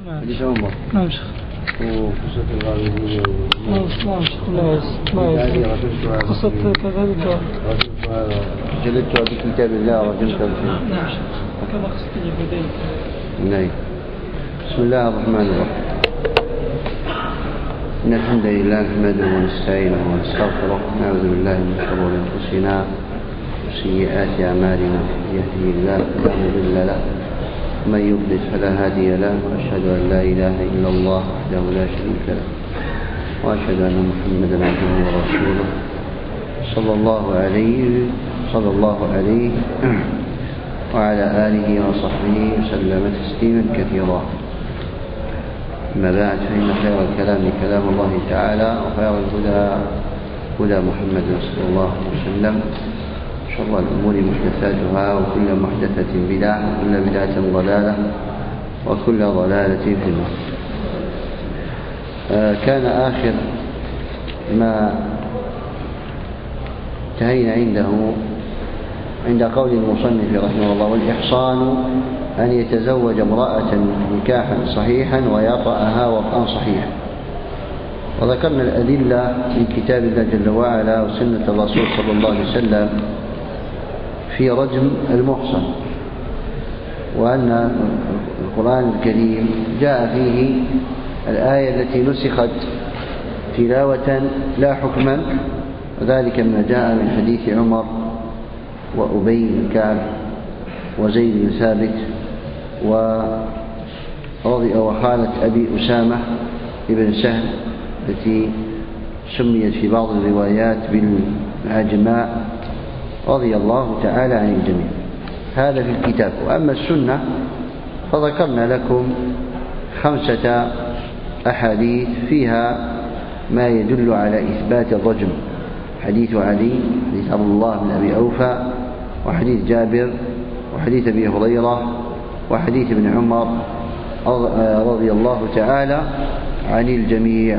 حديث عمر. نعم شيخ. وقصة الغامدية نعم شيخ. قصة كذلك جلدتها بكتاب الله ورجمتها بشيء. نعم شيخ. كما قصة اليهودين. نعم. بسم الله الرحمن الرحيم. إن الحمد لله نحمده ونستعينه ونستغفره ونعوذ بالله من شرور أنفسنا وسيئات أعمالنا. يهده الله فلا مضل له ومن يضلل فلا هادي له وأشهد أن لا إله إلا الله وحده لا شريك له وأشهد أن محمدا عبده ورسوله صلى الله عليه وعلى آله وصحبه وسلم تسليما كثيرا. أما بعد فإن خير الكلام كلام الله تعالى وخير الهدى هدى محمد صلى الله عليه وسلم. شر الأمور محدثاتها وكل محدثة بدعة وكل بدعة ضلالة وكل ضلالة في النار. كان آخر ما انتهينا عنده عند قول المصنف رحمه الله: والإحصان أن يتزوج امرأة نكاحا صحيحا ويطأها وطئا صحيحا. وذكرنا الأدلة من كتاب الله جل وعلا وسنة الرسول صلى الله عليه وسلم في رجم المحصن، وأن القرآن الكريم جاء فيه الآية التي نسخت تلاوة لا حكما، وذلك ما جاء من حديث عمر وأبي بن كعب وزيد بن ثابت وخالة أبي أسامة بن سهل التي سميت في بعض الروايات بالعجماء رضي الله تعالى عن الجميع. هذا في الكتاب. وأما السنة فذكرنا لكم 5 أحاديث فيها ما يدل على إثبات الرجم: حديث علي، حديث عبد الله بن أبي أوفى، وحديث جابر، وحديث أبي هريرة، وحديث ابن عمر رضي الله تعالى عن الجميع.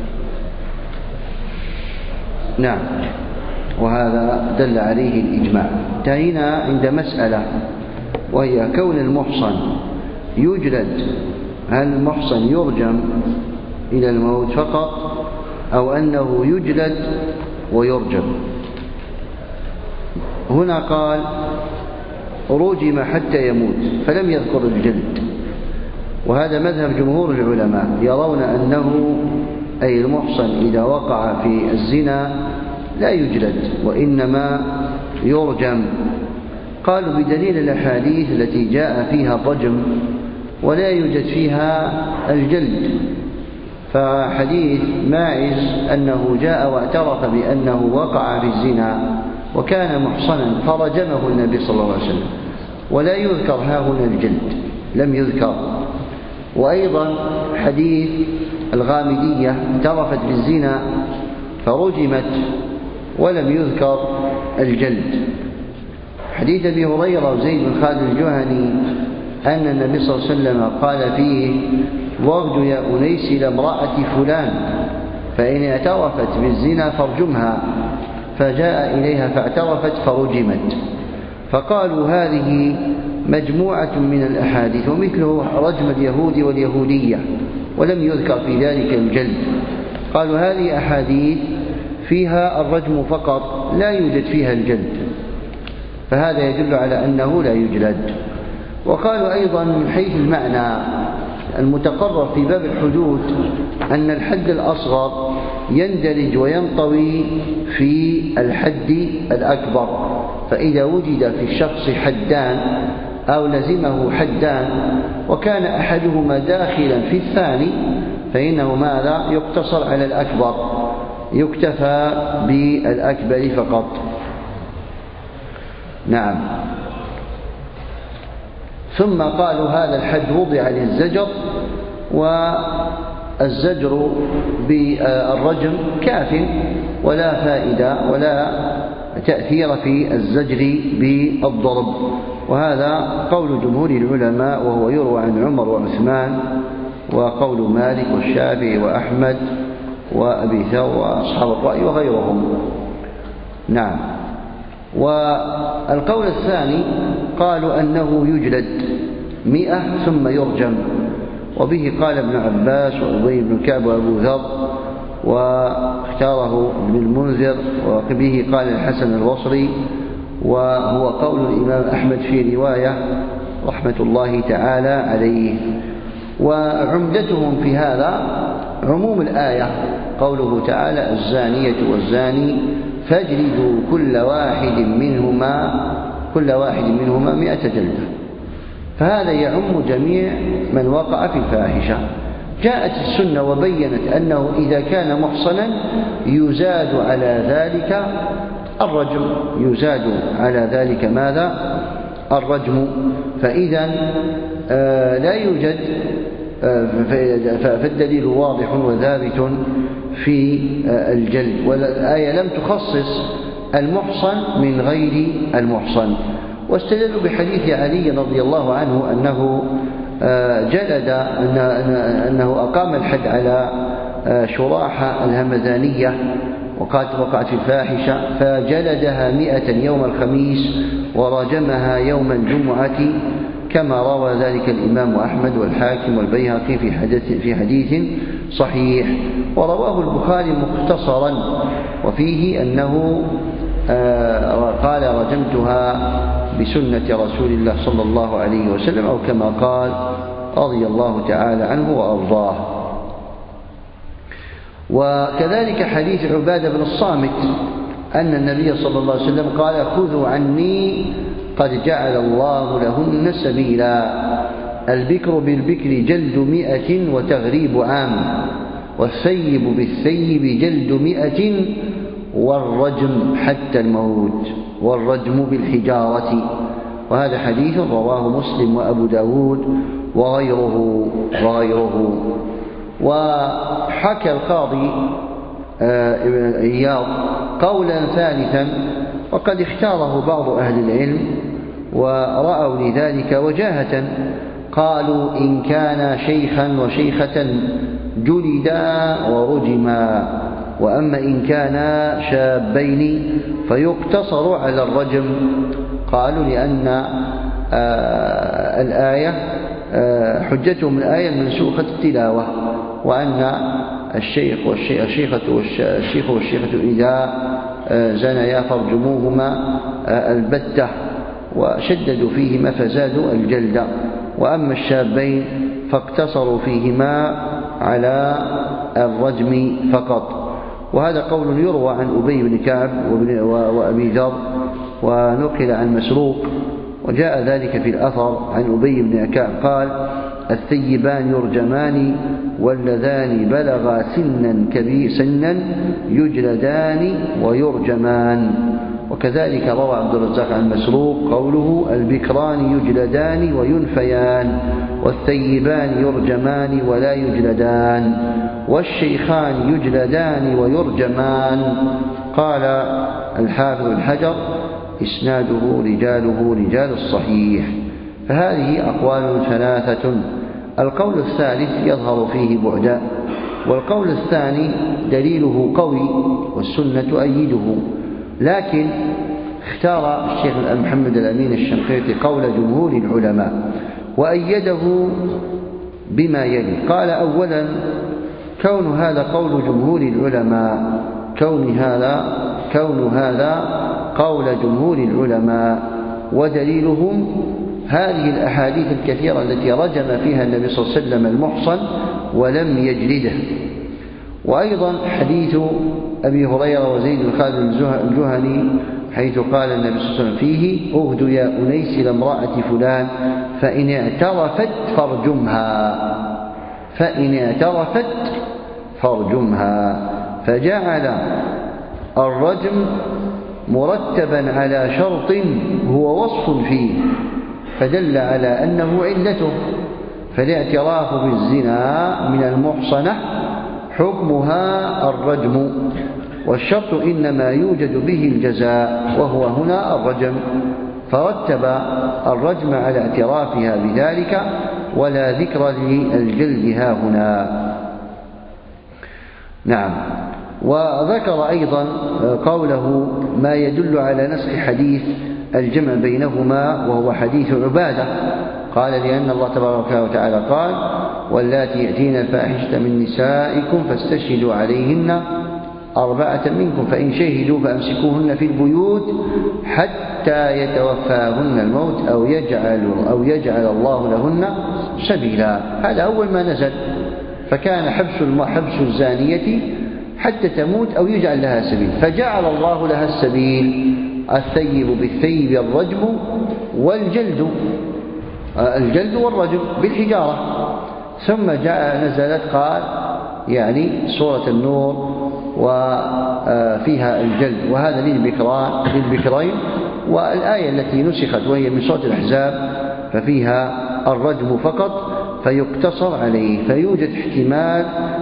نعم، وهذا دل عليه الإجماع. انتهينا عند مسألة وهي كون المحصن يجلد. هل المحصن يرجم إلى الموت فقط أو أنه يجلد ويرجم؟ هنا قال رجم حتى يموت فلم يذكر الجلد، وهذا مذهب جمهور العلماء، يرون أنه أي المحصن إذا وقع في الزنا لا يجلد وإنما يرجم. قالوا بدليل الأحاديث التي جاء فيها الرجم ولا يوجد فيها الجلد. فحديث ماعز أنه جاء واعترف بأنه وقع في الزنا وكان محصنا فرجمه النبي صلى الله عليه وسلم، ولا يذكر ها هنا الجلد، لم يذكر. وأيضا حديث الغامدية اعترفت بالزنا فرجمت ولم يذكر الجلد. حديث أبي هريرة وزيد بن خالد الجهني أن النبي صلى الله عليه وسلم قال فيه: واغد يا أنيس لامرأة فلان فإن اعترفت بالزنا فارجمها، فجاء إليها فاعترفت فرجمت. فقالوا هذه مجموعة من الأحاديث، ومثله رجم اليهود واليهودية ولم يذكر في ذلك الجلد. قالوا هذه أحاديث فيها الرجم فقط لا يوجد فيها الجلد، فهذا يدل على أنه لا يجلد. وقالوا أيضا من حيث المعنى المتقرر في باب الحدود أن الحد الأصغر يندرج وينطوي في الحد الأكبر، فإذا وجد في الشخص حدان أو لزمه حدان وكان أحدهما داخلا في الثاني فإنه ماذا؟ يقتصر على الأكبر، يكتفى بالأكبر فقط. نعم. ثم قالوا هذا الحد وضع للزجر، والزجر بالرجم كاف ولا فائدة ولا تأثير في الزجر بالضرب. وهذا قول جمهور العلماء، وهو يروى عن عمر وعثمان، وقول مالك والشافعي وأحمد وأبي ثور وأصحاب الرأي وغيرهم. نعم. والقول الثاني قالوا أنه يجلد 100 ثم يرجم، وبه قال ابن عباس وأبي بن كعب وأبو ذر، واختاره ابن المنذر، وبه قال الحسن البصري، وهو قول الإمام أحمد في رواية رحمة الله تعالى عليه. وعمدتهم في هذا عموم الآية، قوله تعالى: الزانية والزاني فاجلدوا كل واحد منهما 100 جلدة. فهذا يعم جميع من وقع في الفاحشة. جاءت السنة وبينت أنه إذا كان محصنا يزاد على ذلك الرجم، يزاد على ذلك ماذا؟ الرجم. فإذا لا يوجد، فالدليل واضح وثابت في الجلد، والآية لم تخصص المحصن من غير المحصن. واستدلوا بحديث علي رضي الله عنه أنه جلد، أنه أقام الحد على شراحة الهمدانية وقعت في الفاحشة، فجلدها 100 يوم الخميس ورجمها يوم الجمعة، كما روى ذلك الإمام أحمد والحاكم والبيهقي في حديث صحيح. ورواه البخاري مختصرا، وفيه أنه قال: رجمتها بسنة رسول الله صلى الله عليه وسلم، أو كما قال رضي الله تعالى عنه وأرضاه. وكذلك حديث عبادة بن الصامت أن النبي صلى الله عليه وسلم قال: خذوا عني قد جعل الله لهن سبيلا، البكر بالبكر جلد 100 وتغريب عام، والثيب بالثيب جلد 100 والرجم حتى الموت، والرجم بالحجارة. وهذا حديث رواه مسلم وأبو داود وغيره. وحكى القاضي ابن إياض قولا ثالثا، وقد اختاره بعض أهل العلم ورأوا لذلك وجاهة، قالوا: إن كان شيخا وشيخة جلدا ورجما، وأما إن كانا شابين فيقتصر على الرجم. قالوا لأن الآية حجتهم الآية المنسوخة التلاوة، وأن الشيخ والشيخة إذا زنيا فارجموهما البتة، وشددوا فيهما فزادوا الجلد. وأما الشابين فاقتصروا فيهما على الرجم فقط. وهذا قول يروى عن أبي بن كعب وأبي ذر، ونقل عن مسروق، وجاء ذلك في الأثر عن أبي بن كعب قال: الثيبان يرجمان، واللذان بلغا سنا يجلدان ويرجمان. وكذلك روى عبد الرزاق عن مسروق قوله: البكران يجلدان وينفيان، والثيبان يرجمان ولا يجلدان، والشيخان يجلدان ويرجمان. قال الحافظ الحجر: إسناده رجاله رجال الصحيح. فهذه أقوال ثلاثة. القول الثالث يظهر فيه بعدا، والقول الثاني دليله قوي والسنة تؤيده، لكن اختار الشيخ محمد الأمين الشنقيطي قول جمهور العلماء وأيده بما يلي. قال: أولا، كون هذا قول جمهور العلماء، كون هذا قول جمهور العلماء، ودليلهم هذه الأحاديث الكثيرة التي رجم فيها النبي صلى الله عليه وسلم المحصن ولم يجلده. وأيضا حديث أبي هريرة وزيد بن خالد الجهني حيث قال النبي صلى الله عليه وسلم فيه: اغدوا يا أنيس لامرأة فلان فإن اعترفت فارجمها. فجعل الرجم مرتبا على شرط هو وصف فيه، فدل على أنه علته. فالاعتراف بالزنا من المحصنة حكمها الرجم، والشرط إنما يوجد به الجزاء، وهو هنا الرجم، فرتب الرجم على اعترافها بذلك، ولا ذكر للجلد ها هنا. نعم. وذكر أيضا قوله ما يدل على نسخ حديث الجمع بينهما، وهو حديث عبادة. قال: لأن الله تبارك وتعالى قال: واللاتي يأتين الفاحشة من نسائكم فاستشهدوا عليهن 4 منكم فإن شهدوا فأمسكوهن في البيوت حتى يتوفاهن الموت أو يجعل الله لهن سبيلا. هذا أول ما نزل، فكان حبس الزانية حتى تموت أو يجعل لها سبيل، فجعل الله لها السبيل: الثيب بالثيب الرجم والجلد، الجلد والرجم بالحجارة. ثم نزلت قال يعني سورة النور وفيها الجلد، وهذا للبكرين. والآية التي نسخت وهي من سورة الأحزاب ففيها الرجم فقط فيقتصر عليه، فيوجد احتمال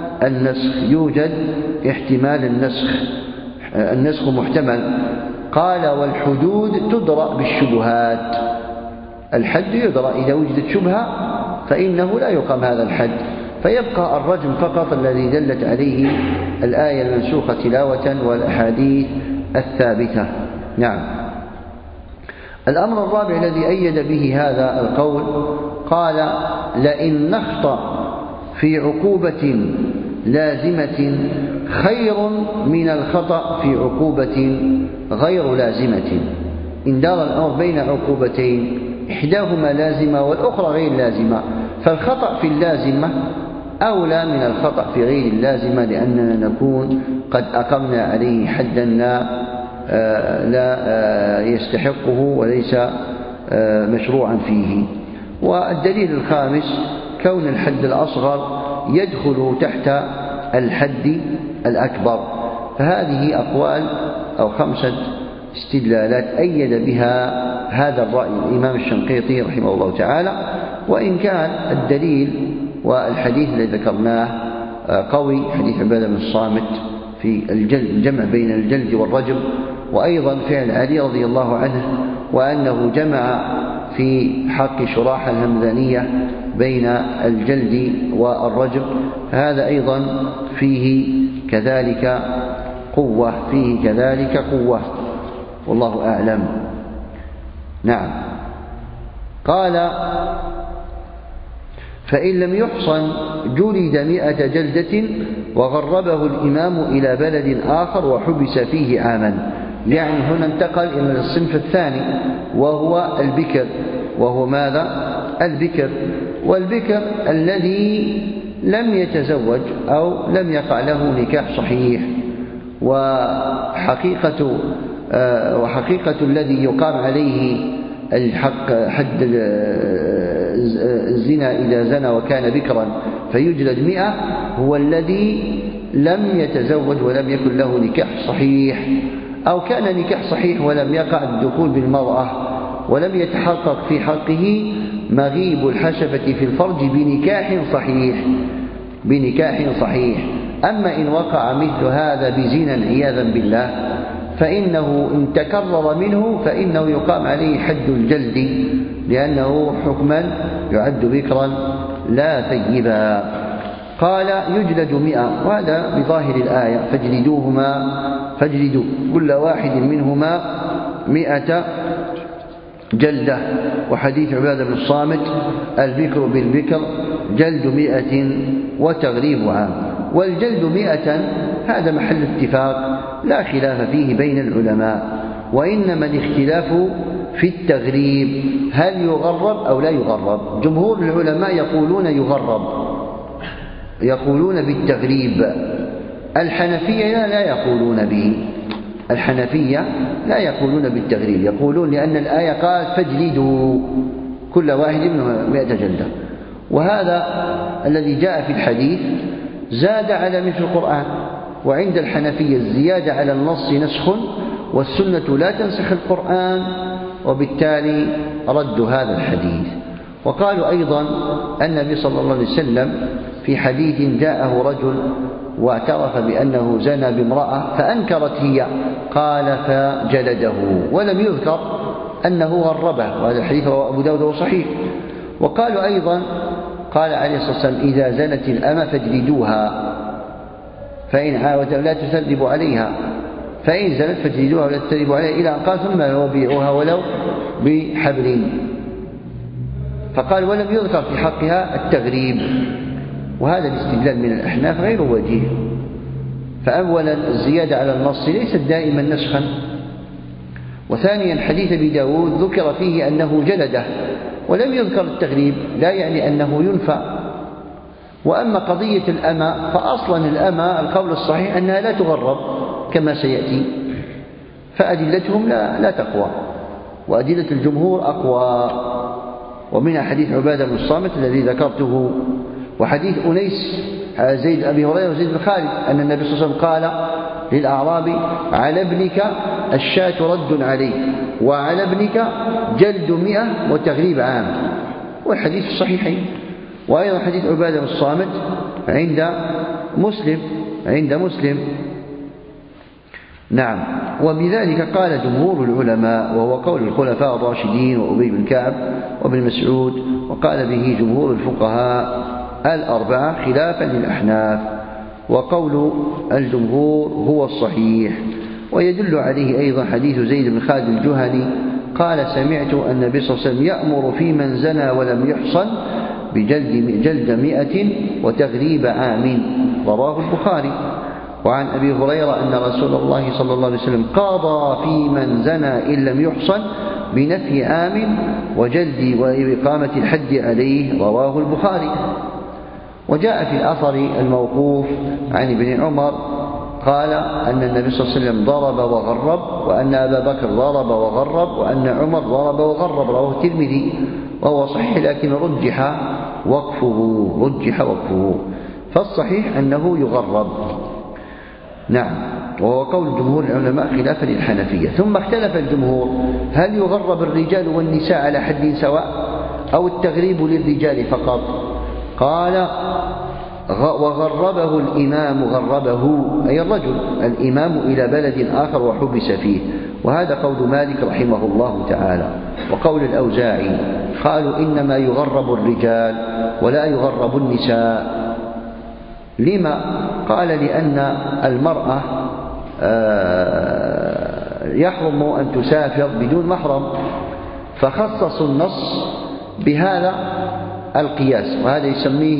النسخ، النسخ محتمل. قال: والحدود تدرأ بالشبهات، الحد يدرأ إذا وجدت شبهة فإنه لا يقام هذا الحد، فيبقى الرجم فقط الذي دلت عليه الآية المنسوخة تلاوة والأحاديث الثابتة. نعم. الأمر الرابع الذي أيد به هذا القول قال: لئن نخطأ في عقوبة لازمة خير من الخطأ في عقوبة غير لازمة. إن دار الأمر بين عقوبتين إحداهما لازمة والأخرى غير لازمة، فالخطأ في اللازمة أولى من الخطأ في غير اللازمة، لأننا نكون قد أقمنا عليه حدا لا يستحقه وليس مشروعا فيه. والدليل الخامس كون الحد الأصغر يدخل تحت الحد الأكبر. فهذه أقوال أو 5 استدلالات أيد بها هذا الرأي الإمام الشنقيطي رحمه الله تعالى، وإن كان الدليل والحديث الذي ذكرناه قوي، حديث عبادة بن الصامت في الجمع بين الجلد والرجم، وأيضا فعل علي رضي الله عنه وأنه جمع في حق شراح الهمذانية بين الجلد والرجم، هذا أيضا فيه كذلك قوة، والله أعلم. نعم. قال: فإن لم يحصن جلد 100 جلدة وغربه الإمام إلى بلد آخر وحبس فيه عاما. يعني هنا انتقل إلى الصنف الثاني وهو البكر. وهو ماذا؟ البكر. والبكر الذي لم يتزوج أو لم يقع له نكاح صحيح. وحقيقة الذي يقام عليه حد الزنا إذا زنى وكان بكرا فيجلد 100 هو الذي لم يتزوج ولم يكن له نكاح صحيح، أو كان نكاح صحيح ولم يقع الدخول بالمرأة ولم يتحقق في حقه مغيب الحشفة في الفرج بنكاح صحيح. أما إن وقع مثل هذا بزنا عياذا بالله فإنه إن تكرر منه فإنه يقام عليه حد الجلد، لأنه حكما يعد بكرا لا ثيبا. قال: يجلد 100، وهذا بظاهر الآية: فاجلدوا كل واحد منهما 100 جلدة. وحديث عبادة بن الصامت: البكر بالبكر جلد 100 وتغريب عام. والجلد 100 هذا محل اتفاق لا خلاف فيه بين العلماء، وإنما الاختلاف في التغريب، هل يغرب أو لا يغرب. جمهور العلماء يقولون يغرب، يقولون بالتغريب. الحنفية لا يقولون به، الحنفية لا يقولون بالتغريب، يقولون لأن الآية قال: فاجلدوا كل واحد منهم 100 جلدة. وهذا الذي جاء في الحديث زاد على مثل القرآن. وعند الحنفية الزيادة على النص نسخ، والسنة لا تنسخ القرآن، وبالتالي ردوا هذا الحديث. وقالوا أيضا النبي صلى الله عليه وسلم في حديث جاءه رجل واعترف بأنه زنى بامرأة فأنكرت هي، قال: فجلده، ولم يذكر أنه غربه، وهذا الحديث رواه أبو داود وصحيح. وقالوا أيضا قال عليه الصلاة والسلام: إذا زنت الأمة فاجلدوها، فإن عاودت لا تثربوا عليها، فإن زنت فاجلدوها ولا تثربوا عليها، إلى أن قال: ثم وبيعوها ولو بحبل. فقال: ولم يذكر في حقها التغريب. وهذا الاستدلال من الأحناف غير وجيه. فأولا الزيادة على النص ليست دائما نسخا، وثانيا حديث أبي داود ذكر فيه أنه جلده ولم يذكر التغريب، لا يعني أنه ينفى. وأما قضية الأمة فأصلا الأمة القول الصحيح أنها لا تغرب كما سيأتي، فأدلتهم لا تقوى، وأدلة الجمهور أقوى. ومنها حديث عبادة بن الصامت الذي ذكرته، وحديث أنيس زيد أبي هريرة وزيد بن خالد أن النبي صلى الله عليه وسلم قال للأعرابي: على ابنك الشاة رد عليه، وعلى ابنك جلد 100 وتغريب عام. والحديث في الصحيحين. وأيضا حديث عبادة بن الصامت عند مسلم. نعم. وبذلك قال جمهور العلماء، وهو قول الخلفاء الراشدين وأبي بن كعب وابن مسعود، وقال به جمهور الفقهاء الأربعة خلافا للأحناف، وقول الجمهور هو الصحيح. ويدل عليه أيضا حديث زيد بن خالد الجهني قال: سمعت النبي صلى الله عليه وسلم يأمر في من زنى ولم يحصن بجلد 100 وتغريب عام، رواه البخاري. وعن أبي هريرة أن رسول الله صلى الله عليه وسلم قاضى في من زنى إن لم يحصن بنفي عام وجلد وإقامة الحد عليه، رواه البخاري. وجاء في الأثر الموقوف عن ابن عمر قال أن النبي صلى الله عليه وسلم ضرب وغرب، وأن أبا بكر ضرب وغرب، وأن عمر ضرب وغرب، رواه الترمذي، وهو صحيح لكن رجح وقفه، فالصحيح أنه يغرب. نعم. وهو قول جمهور العلماء خلافا للحنفية. ثم اختلف الجمهور: هل يغرب الرجال والنساء على حد سواء أو التغريب للرجال فقط؟ قال: وغربه الإمام، غربه أي الرجل الإمام إلى بلد آخر وحبس فيه، وهذا قول مالك رحمه الله تعالى. وقول الأوزاعي قالوا: إنما يغرب الرجال ولا يغرب النساء. لما؟ قال: لأن المرأة يحرم أن تسافر بدون محرم، فخصصوا النص بهذا القياس، وهذا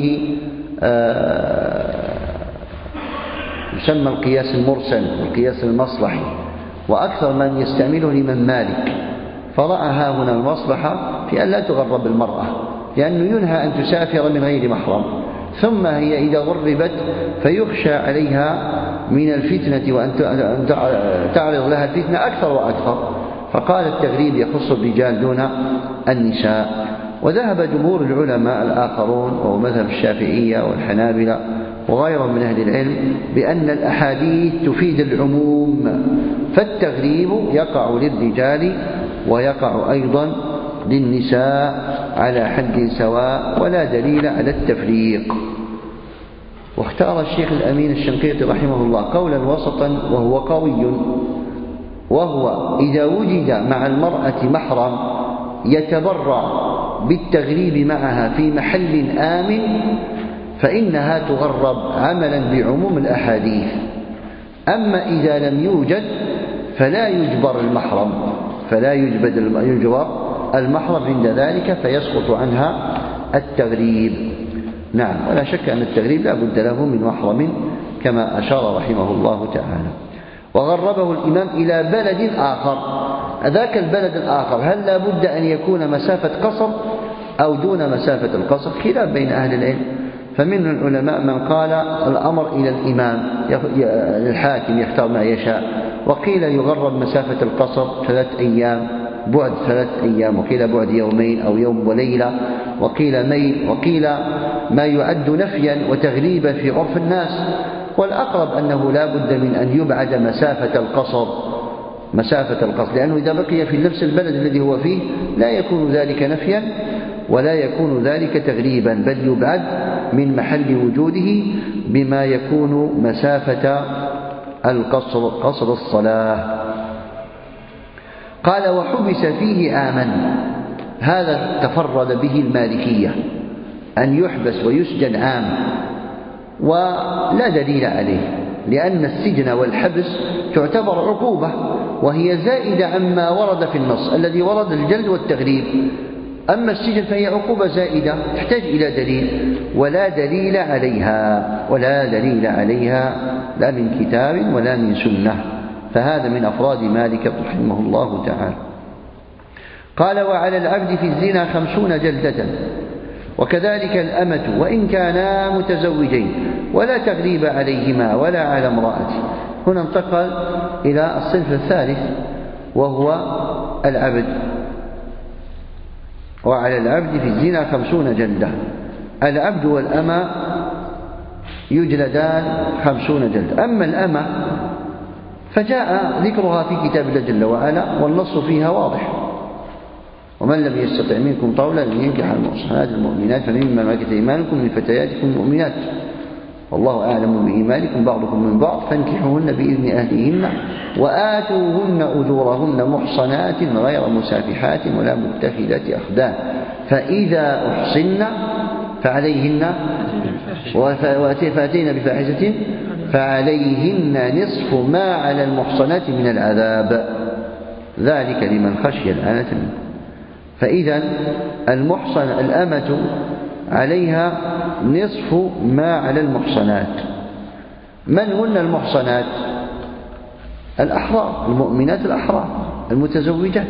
يسمى القياس المرسل والقياس المصلحي، وأكثر من يستعمله الإمام مالك، فرأى هنا المصلحة في أن لا تغرب المرأة، لأنه ينهى أن تسافر من غير محرم، ثم هي إذا غربت فيخشى عليها من الفتنة وأن تعرض لها الفتنة أكثر وأكثر، فقال التغريب يخص الرجال دون النساء. وذهب جمهور العلماء الآخرون، وهو مذهب الشافعية والحنابلة وغيرهم من أهل العلم، بأن الأحاديث تفيد العموم، فالتغريب يقع للرجال ويقع أيضا للنساء على حد سواء، ولا دليل على التفريق. واختار الشيخ الأمين الشنقيطي رحمه الله قولا وسطا وهو قوي، وهو: إذا وجد مع المرأة محرم يتبرع بالتغريب معها في محل آمن فإنها تغرب عملا بعموم الأحاديث. أما إذا لم يوجد فلا يجبر المحرم عند ذلك، فيسقط عنها التغريب. نعم. ولا شك أن التغريب لا بد له من محرم كما أشار رحمه الله تعالى. وغربه الإمام إلى بلد آخر، ذاك البلد الآخر هل لا بد أن يكون مسافة قصر أو دون مسافة القصر؟ خلاف بين أهل العلم، فمن العلماء من قال الأمر إلى الإمام الحاكم يختار ما يشاء، وقيل يغرب مسافة القصر 3 أيام، بعد 3 أيام، وقيل بعد 2 يوم أو يوم وليلة، وقيل ميل، وقيل ما يعد نفيا وتغريبا في عرف الناس. والأقرب أنه لا بد من أن يبعد مسافة القصر، لأنه إذا بقي في نفس البلد الذي هو فيه لا يكون ذلك نفيا ولا يكون ذلك تغريبا، بل يبعد من محل وجوده بما يكون مسافة قصر الصلاة. قال: وحبس فيه عاما، هذا تفرد به المالكية، أن يحبس ويسجن عام، ولا دليل عليه، لأن السجن والحبس تعتبر عقوبة، وهي زائدة عما ورد في النص الذي ورد الجلد والتغريب، أما السجن فهي عقوبة زائدة تحتاج إلى دليل، ولا دليل عليها لا من كتاب ولا من سنة. فهذا من أفراد مالك رحمه الله تعالى. قال: وعلى العبد في الزنا 50 جلدة، وكذلك الأمة وإن كانا متزوجين، ولا تغليب عليهما ولا على امرأته. هنا انتقل إلى الصنف الثالث وهو العبد. وعلى العبد في الزنا 50 جلدة. العبد والأمة يجلدان 50 جلدة. أما الأمة فجاء ذكرها في كتاب الله جل وعلا، والنص فيها واضح: ومن لم يستطع منكم طولا أن ينكح المحصنات المؤمنات فمما ملكت أيمانكم من فتياتكم المؤمنات والله أعلم بإيمانكم بعضكم من بعض فانكحوهن بإذن أهلهن وآتوهن أجورهن محصنات غير مسافحات ولا متخذات أخدان، فإذا أحصن فعليهن فأتين بفاحشة فعليهن نصف ما على المحصنات من العذاب، ذلك لمن خشي العنة منكم. فإذا المحصن الأمة عليها نصف ما على المحصنات. من هن المحصنات؟ الأحرار، المؤمنات الأحرار المتزوجات،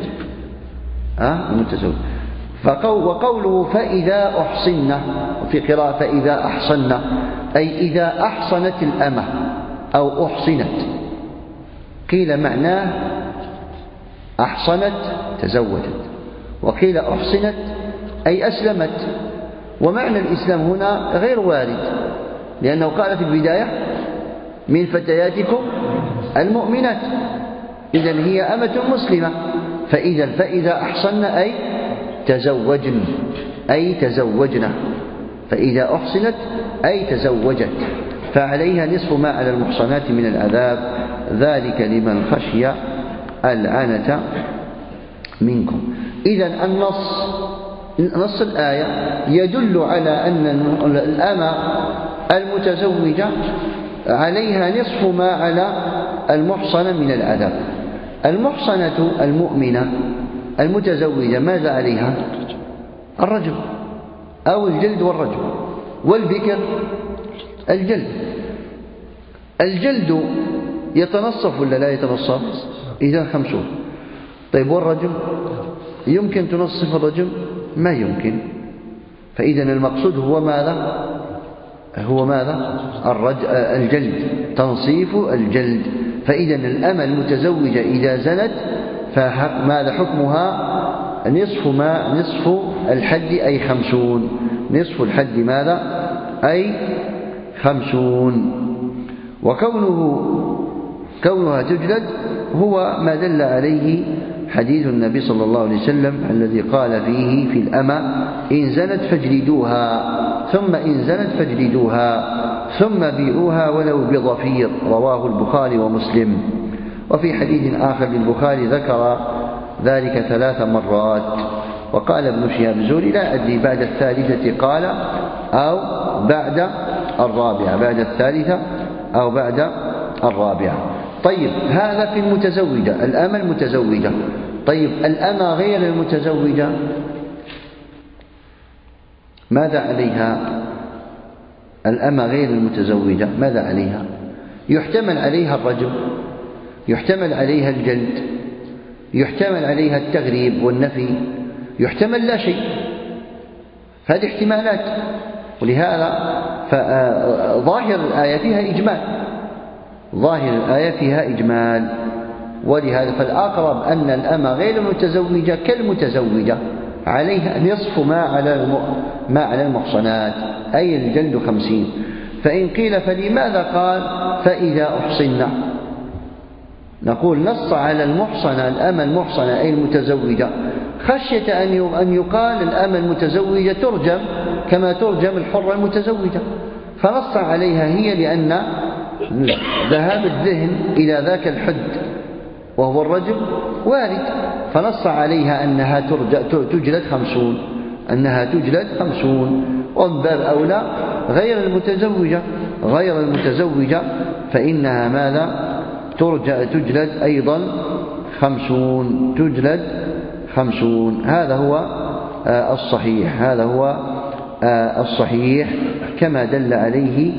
وقوله فإذا أحصن، وفي قراءة فإذا أحصن، أي إذا أحصنت الأمة أو أحصنت. قيل معناه أحصنت تزوجت، وقيل أحصنت أي أسلمت. ومعنى الإسلام هنا غير وارد، لأنه قال في البداية من فتياتكم المؤمنات، إذن هي أمة مسلمة. فإذا أحصن أي تزوجن، أي تزوجن، فإذا أحصنت أي تزوجت، فعليها نصف ما على المحصنات من العذاب، ذلك لمن خشي العنة منكم. إذن نص الآية يدل على أن الأمة المتزوجة عليها نصف ما على المحصنة من العذاب. المحصنة المؤمنة المتزوجة ماذا عليها؟ الرجم أو الجلد والرجم، والبكر الجلد. الجلد يتنصف ولا لا يتنصف؟ إذا 50. طيب والرجم يمكن تنصف الرجم؟ ما يمكن. فإذا المقصود هو ماذا؟ الجلد، تنصيف الجلد. فإذا الأمة المتزوجة إذا زنت فماذا حكمها؟ نصف الحد أي 50. نصف الحد ماذا؟ أي 50. وكونها تجلد هو ما دل عليه حديث النبي صلى الله عليه وسلم الذي قال فيه في الأمة: إن زنت فاجلدوها، ثم إن زنت فاجلدوها، ثم بيعوها ولو بضفير، رواه البخاري ومسلم. وفي حديث آخر للبخاري ذكر ذلك 3 مرات. وقال ابن شهاب الزهري: لا أدري بعد الثالثة قال أو بعد الرابعة، بعد الثالثة أو بعد الرابعة. طيب هذا في المتزوجة، الأمة المتزوجة. طيب الأمة غير المتزوجة ماذا عليها؟ الأمة غير المتزوجة ماذا عليها؟ يحتمل عليها الرجم، يحتمل عليها الجلد، يحتمل عليها التغريب والنفي، يحتمل لا شيء. هذه احتمالات، ولهذا ظاهر الآية فيها إجمال، ظاهر الآية فيها إجمال. ولهذا فالأقرب أن الأمة غير المتزوجة كالمتزوجة عليها نصف ما على المحصنات، أي الجلد 50. فإن قيل فلماذا قال فإذا أحصن؟ نقول نص على المحصنة، الأمة المحصنة أي المتزوجة، خشية أن يقال الأمة المتزوجة ترجم كما ترجم الحرة المتزوجة، فنص عليها هي لأن ذهاب الذهن إلى ذاك الحد وهو الرجم وارد، فنص عليها أنها تجلد 50، أنها تجلد 50. ومن باب أولى غير المتزوجة فإنها ماذا؟ تجلد أيضا 50، تجلد 50. هذا هو الصحيح. هذا هو الصحيح كما دل عليه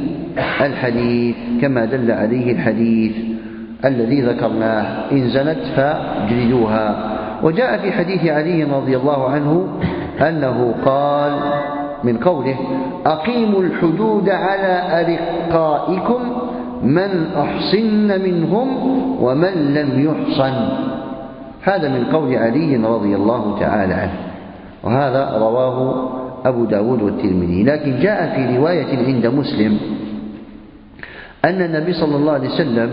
الحديث الذي ذكرناه: إن زنت فاجلدوها. وجاء في حديث علي رضي الله عنه أنه قال من قوله: أقيموا الحدود على أرقائكم من أحصن منهم ومن لم يحصن. هذا من قول علي رضي الله تعالى عنه، وهذا رواه أبو داود والترمذي. لكن جاء في رواية عند مسلم أن النبي صلى الله عليه وسلم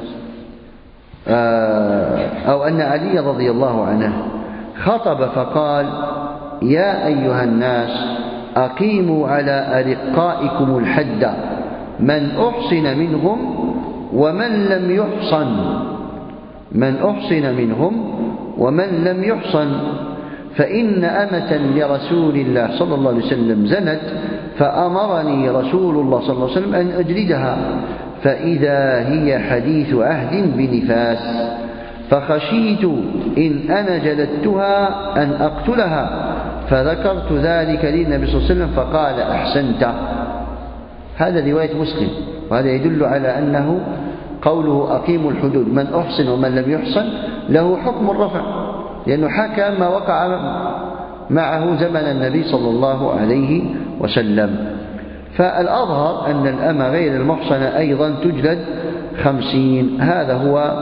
أو أن علي رضي الله عنه خطب فقال: يا أيها الناس أقيموا على أرقائكم الحد من أحصن منهم ومن لم يحصن فإن أمة لرسول الله صلى الله عليه وسلم زنت فأمرني رسول الله صلى الله عليه وسلم أن أجلدها، فإذا هي حديث عهد بنفاس، فخشيت إن أنا جلدتها أن أقتلها، فذكرت ذلك للنبي صلى الله عليه وسلم فقال: أحسنت. هذا رواية مسلم، وهذا يدل على أنه قوله أقيموا الحدود من أحصن ومن لم يحصن له حكم الرفع، لأنه حكى ما وقع معه زمن النبي صلى الله عليه وسلم. فالأظهر أن الأمة غير المحصنة أيضا تجلد 50. هذا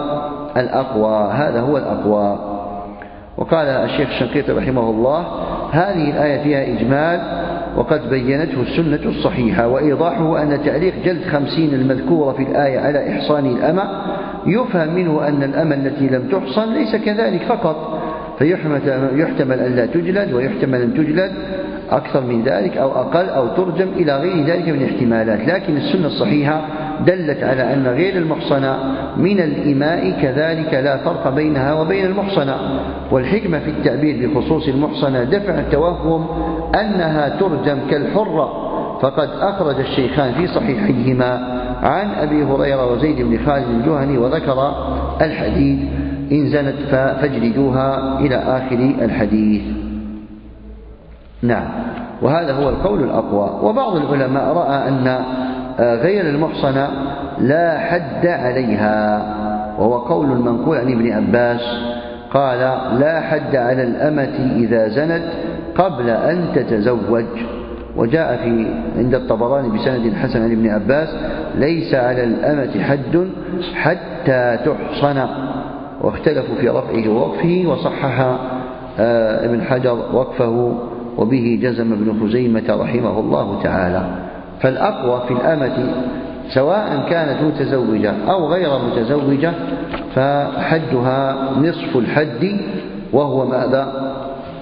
هو الأقوى. وقال الشيخ الشنقيطي رحمه الله: هذه الآية فيها إجمال وقد بينته السنة الصحيحة، وإيضاحه أن تعليق جلد 50 المذكورة في الآية على إحصان الأمة يفهم منه أن الأمة التي لم تحصن ليس كذلك فقط، فيحتمل أن لا تجلد، ويحتمل أن تجلد أكثر من ذلك أو أقل، أو ترجم إلى غير ذلك من احتمالات. لكن السنة الصحيحة دلت على أن غير المحصنة من الإماء كذلك لا فرق بينها وبين المحصنة، والحكمة في التعبير بخصوص المحصنة دفع التوهم أنها ترجم كالحرة. فقد أخرج الشيخان في صحيحيهما عن أبي هريرة وزيد بن خالد الجهني وذكر الحديث: إن زنت فاجلدوها إلى آخر الحديث. نعم، وهذا هو القول الأقوى. وبعض العلماء رأى أن غير المحصنة لا حد عليها، وهو قول منقول عن ابن عباس قال: لا حد على الأمة إذا زنت قبل أن تتزوج. وجاء عند الطبراني بسند حسن عن ابن عباس: ليس على الأمة حد حتى تحصن. واختلفوا في رفعه ووقفه، وصحح ابن حجر وقفه، وبه جزم ابن خزيمة رحمه الله تعالى. فالأقوى في الأمة سواء كانت متزوجة أو غير متزوجة فحدها نصف الحد، وهو ماذا؟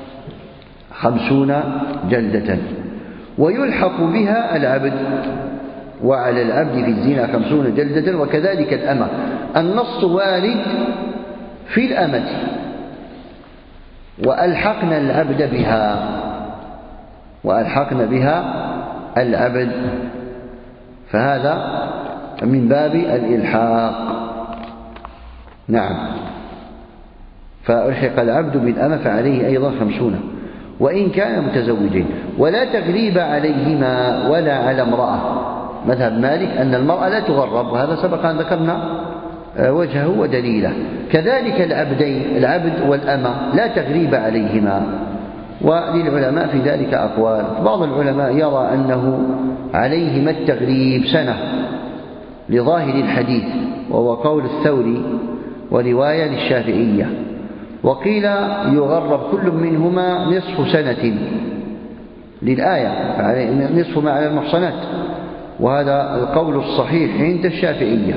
50 جلدة. ويلحق بها العبد، وعلى العبد في الزنا 50 جلدة، وكذلك الأمة. النص وارد في الأمة: وألحقنا بها العبد، فهذا من باب الإلحاق. نعم، فألحق العبد بالأمة فعليه أيضا 50 وإن كان متزوجين، ولا تغليب عليهما ولا على امرأة. مذهب مالك أن المرأة لا تغرب، وهذا سبق أن ذكرنا وجهه ودليله. كذلك العبد والأمة لا تغليب عليهما، وللعلماء في ذلك أقوال. بعض العلماء يرى أنه عليهما التغليب 1 سنة لظاهر الحديث، وهو قول الثوري ورواية للشافعية. وقيل يغرب كل منهما نصف سنة للآية، نصف ما على المحصنات، وهذا القول الصحيح عند الشافعية.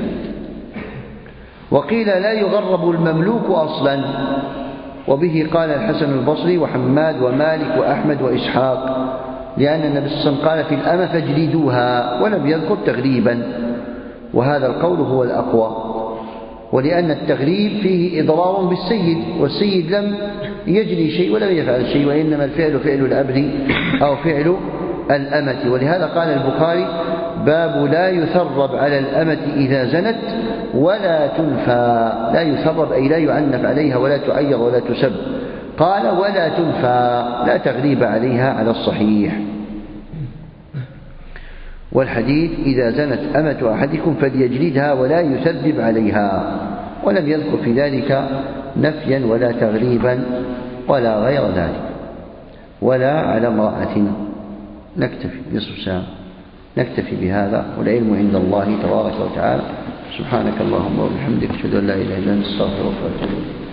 وقيل لا يغرب المملوك أصلا، وبه قال الحسن البصري وحماد ومالك وأحمد وإسحاق، لأن النبي صلى الله عليه وسلم قال في الأمة فاجلدوها ولم يذكر تغريبا، وهذا القول هو الأقوى. ولأن التغريب فيه إضرار بالسيد، والسيد لم يجري شيء ولم يفعل شيء، وإنما الفعل فعل العبد أو فعل الأمة. ولهذا قال البخاري: باب لا يثرب على الأمة إذا زنت ولا تنفى. لا يثرب أي لا يعنف عليها ولا تعير ولا تسب. قال ولا تنفى، لا تغريب عليها على الصحيح. والحديث إذا زنت أمة أحدكم فليجلدها ولا يثبب عليها، ولم يذكر في ذلك نفيا ولا تغريبا ولا غير ذلك، ولا على امرأة. نكتفي نصف ساعة، نكتفي بهذا، والعلم عند الله تبارك وتعالى. سبحانك اللهم وبحمدك، أشهد أن لا إله إلا أنت، أستغفرك وأتوب إليك.